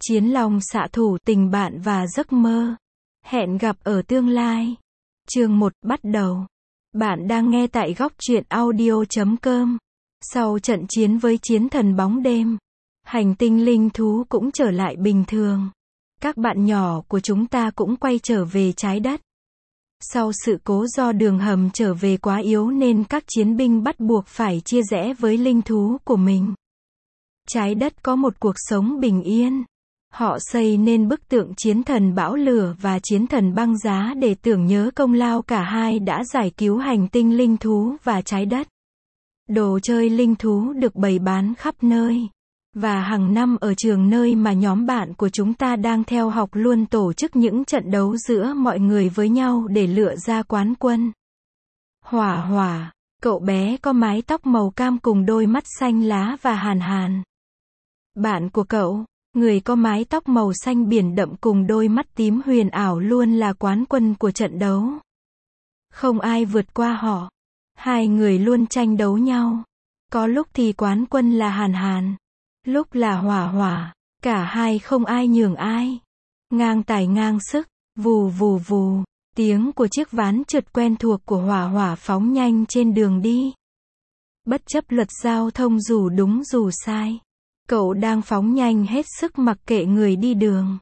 Chiến long xạ thủ, tình bạn và giấc mơ. Hẹn gặp ở tương lai. Chương 1 bắt đầu. Bạn đang nghe tại góc truyện audio.com. Sau trận chiến với chiến thần bóng đêm, hành tinh linh thú cũng trở lại bình thường. Các bạn nhỏ của chúng ta cũng quay trở về trái đất. Sau sự cố do đường hầm trở về quá yếu nên các chiến binh bắt buộc phải chia rẽ với linh thú của mình. Trái đất có một cuộc sống bình yên. Họ xây nên bức tượng chiến thần bão lửa và chiến thần băng giá để tưởng nhớ công lao cả hai đã giải cứu hành tinh linh thú và trái đất. Đồ chơi linh thú được bày bán khắp nơi. Và hàng năm ở trường nơi mà nhóm bạn của chúng ta đang theo học luôn tổ chức những trận đấu giữa mọi người với nhau để lựa ra quán quân. Hỏa Hỏa, cậu bé có mái tóc màu cam cùng đôi mắt xanh lá và Hàn Hàn. Bạn của cậu, người có mái tóc màu xanh biển đậm cùng đôi mắt tím huyền ảo luôn là quán quân của trận đấu. Không ai vượt qua họ. Hai người luôn tranh đấu nhau. Có lúc thì quán quân là Hàn Hàn, lúc là Hỏa Hỏa. Cả hai không ai nhường ai. Ngang tài ngang sức, vù vù vù. Tiếng của chiếc ván trượt quen thuộc của Hỏa Hỏa phóng nhanh trên đường đi. Bất chấp luật giao thông dù đúng dù sai, cậu đang phóng nhanh hết sức mặc kệ người đi đường.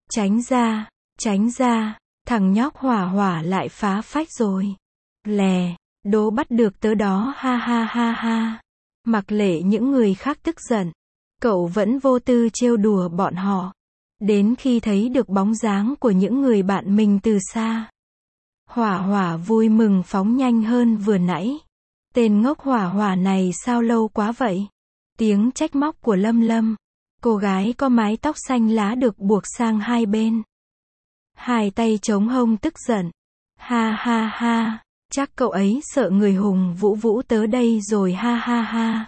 Tránh ra, thằng nhóc Hỏa Hỏa lại phá phách rồi. Lè, đố bắt được tớ đó, ha ha ha ha. Mặc lệ những người khác tức giận, cậu vẫn vô tư trêu đùa bọn họ. Đến khi thấy được bóng dáng của những người bạn mình từ xa, Hỏa Hỏa vui mừng phóng nhanh hơn vừa nãy. Tên ngốc Hỏa Hỏa này sao lâu quá vậy? Tiếng trách móc của Lâm Lâm, cô gái có mái tóc xanh lá được buộc sang hai bên. Hai tay chống hông tức giận. Ha ha ha, chắc cậu ấy sợ người hùng Vũ Vũ tới đây rồi, ha ha ha.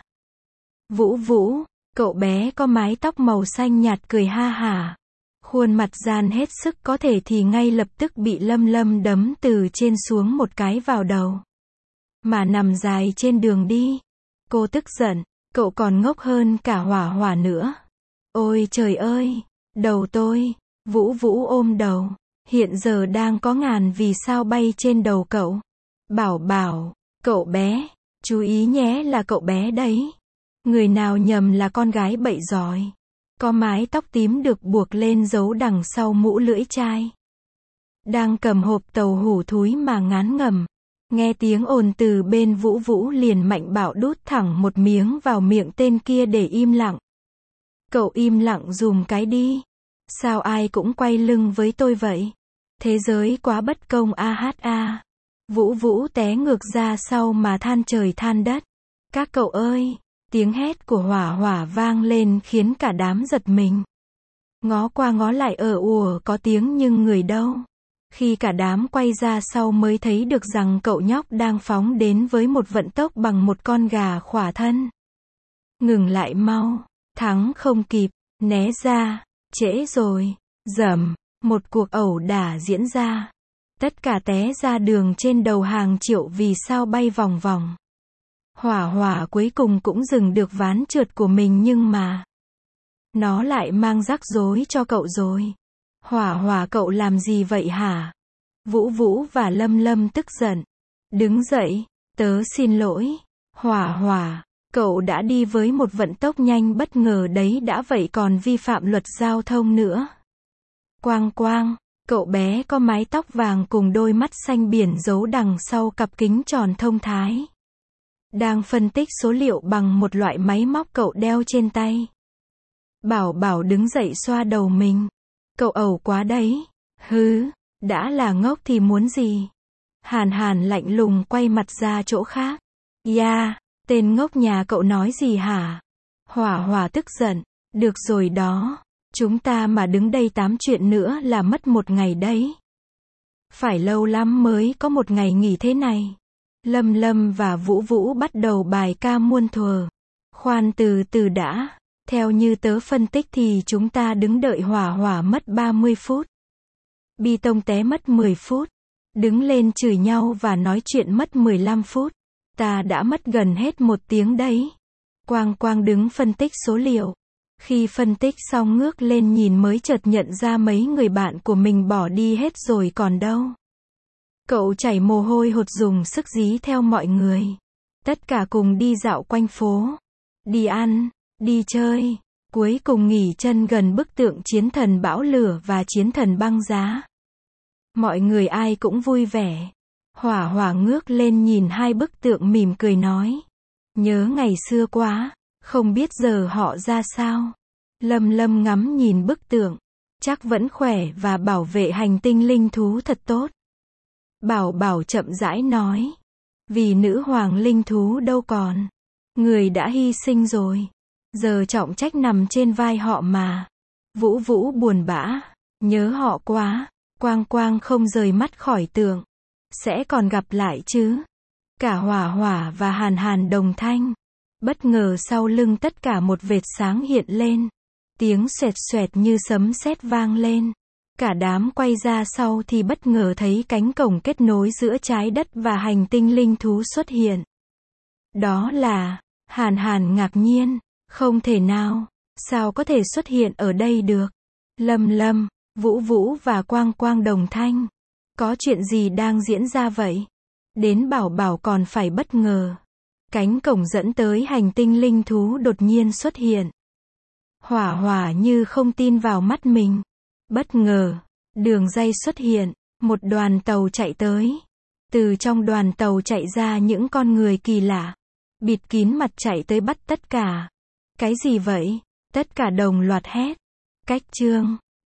Vũ Vũ, cậu bé có mái tóc màu xanh nhạt cười ha hả. Khuôn mặt gian hết sức có thể thì ngay lập tức bị Lâm Lâm đấm từ trên xuống một cái vào đầu. Mà nằm dài trên đường đi. Cô tức giận, cậu còn ngốc hơn cả Hỏa Hỏa nữa. Ôi trời ơi, đầu tôi. Vũ Vũ ôm đầu. Hiện giờ đang có ngàn vì sao bay trên đầu cậu. Bảo, cậu bé, chú ý nhé, là cậu bé đấy. Người nào nhầm là con gái bậy giỏi. Có mái tóc tím được buộc lên giấu đằng sau mũ lưỡi chai. Đang cầm hộp tàu hủ thúi mà ngán ngẩm. Nghe tiếng ồn từ bên Vũ Vũ liền mạnh bạo đút thẳng một miếng vào miệng tên kia để im lặng. Cậu im lặng dùm cái đi. Sao ai cũng quay lưng với tôi vậy? Thế giới quá bất công, a hát a. Vũ Vũ té ngược ra sau mà than trời than đất. Các cậu ơi! Tiếng hét của Hỏa Hỏa vang lên khiến cả đám giật mình. Ngó qua ngó lại ùa có tiếng nhưng người đâu. Khi cả đám quay ra sau mới thấy được rằng cậu nhóc đang phóng đến với một vận tốc bằng một con gà khỏa thân. Ngừng lại mau, thắng không kịp, né ra, trễ rồi, dầm, một cuộc ẩu đả diễn ra. Tất cả té ra đường trên đầu hàng triệu vì sao bay vòng vòng. Hỏa Hỏa cuối cùng cũng dừng được ván trượt của mình nhưng mà nó lại mang rắc rối cho cậu rồi. Hỏa Hỏa, cậu làm gì vậy hả? Vũ Vũ và Lâm Lâm tức giận. Đứng dậy, tớ xin lỗi. Hỏa Hỏa, cậu đã đi với một vận tốc nhanh bất ngờ đấy đã vậy còn vi phạm luật giao thông nữa. Quang Quang, cậu bé có mái tóc vàng cùng đôi mắt xanh biển giấu đằng sau cặp kính tròn thông thái. Đang phân tích số liệu bằng một loại máy móc cậu đeo trên tay. Bảo đứng dậy xoa đầu mình. Cậu ẩu quá đấy. Hứ, đã là ngốc thì muốn gì? Hàn Hàn lạnh lùng quay mặt ra chỗ khác. Yeah, tên ngốc nhà cậu nói gì hả? Hỏa Hỏa tức giận. Được rồi đó. Chúng ta mà đứng đây tám chuyện nữa là mất một ngày đấy. Phải lâu lắm mới có một ngày nghỉ thế này. Lâm Lâm và Vũ Vũ bắt đầu bài ca muôn thuở. Khoan từ từ đã. Theo như tớ phân tích thì chúng ta đứng đợi Hỏa Hỏa mất 30 phút. Bi Tông té mất 10 phút. Đứng lên chửi nhau và nói chuyện mất 15 phút. Ta đã mất gần hết 1 tiếng đấy. Quang Quang đứng phân tích số liệu. Khi phân tích xong ngước lên nhìn mới chợt nhận ra mấy người bạn của mình bỏ đi hết rồi còn đâu. Cậu chảy mồ hôi hột dùng sức dí theo mọi người. Tất cả cùng đi dạo quanh phố. Đi ăn, đi chơi. Cuối cùng nghỉ chân gần bức tượng chiến thần bão lửa và chiến thần băng giá. Mọi người ai cũng vui vẻ. Hỏa Hỏa ngước lên nhìn hai bức tượng mỉm cười nói. Nhớ ngày xưa quá, không biết giờ họ ra sao. Lâm Lâm ngắm nhìn bức tượng. Chắc vẫn khỏe và bảo vệ hành tinh linh thú thật tốt. Bảo Bảo chậm rãi nói. Vì nữ hoàng linh thú đâu còn. Người đã hy sinh rồi. Giờ trọng trách nằm trên vai họ mà. Vũ Vũ buồn bã. Nhớ họ quá. Quang Quang không rời mắt khỏi tượng. Sẽ còn gặp lại chứ. Cả Hỏa Hỏa và Hàn Hàn đồng thanh. Bất ngờ sau lưng tất cả một vệt sáng hiện lên. Tiếng xoẹt xoẹt như sấm sét vang lên. Cả đám quay ra sau thì bất ngờ thấy cánh cổng kết nối giữa trái đất và hành tinh linh thú xuất hiện. Đó là... Hàn Hàn ngạc nhiên. Không thể nào. Sao có thể xuất hiện ở đây được? Lâm Lâm, Vũ Vũ và Quang Quang đồng thanh. Có chuyện gì đang diễn ra vậy? Đến Bảo Bảo còn phải bất ngờ. Cánh cổng dẫn tới hành tinh linh thú đột nhiên xuất hiện. Hỏa Hỏa như không tin vào mắt mình. Bất ngờ, đường ray xuất hiện, một đoàn tàu chạy tới. Từ trong đoàn tàu chạy ra những con người kỳ lạ. Bịt kín mặt chạy tới bắt tất cả. Cái gì vậy? Tất cả đồng loạt hét. Cách chương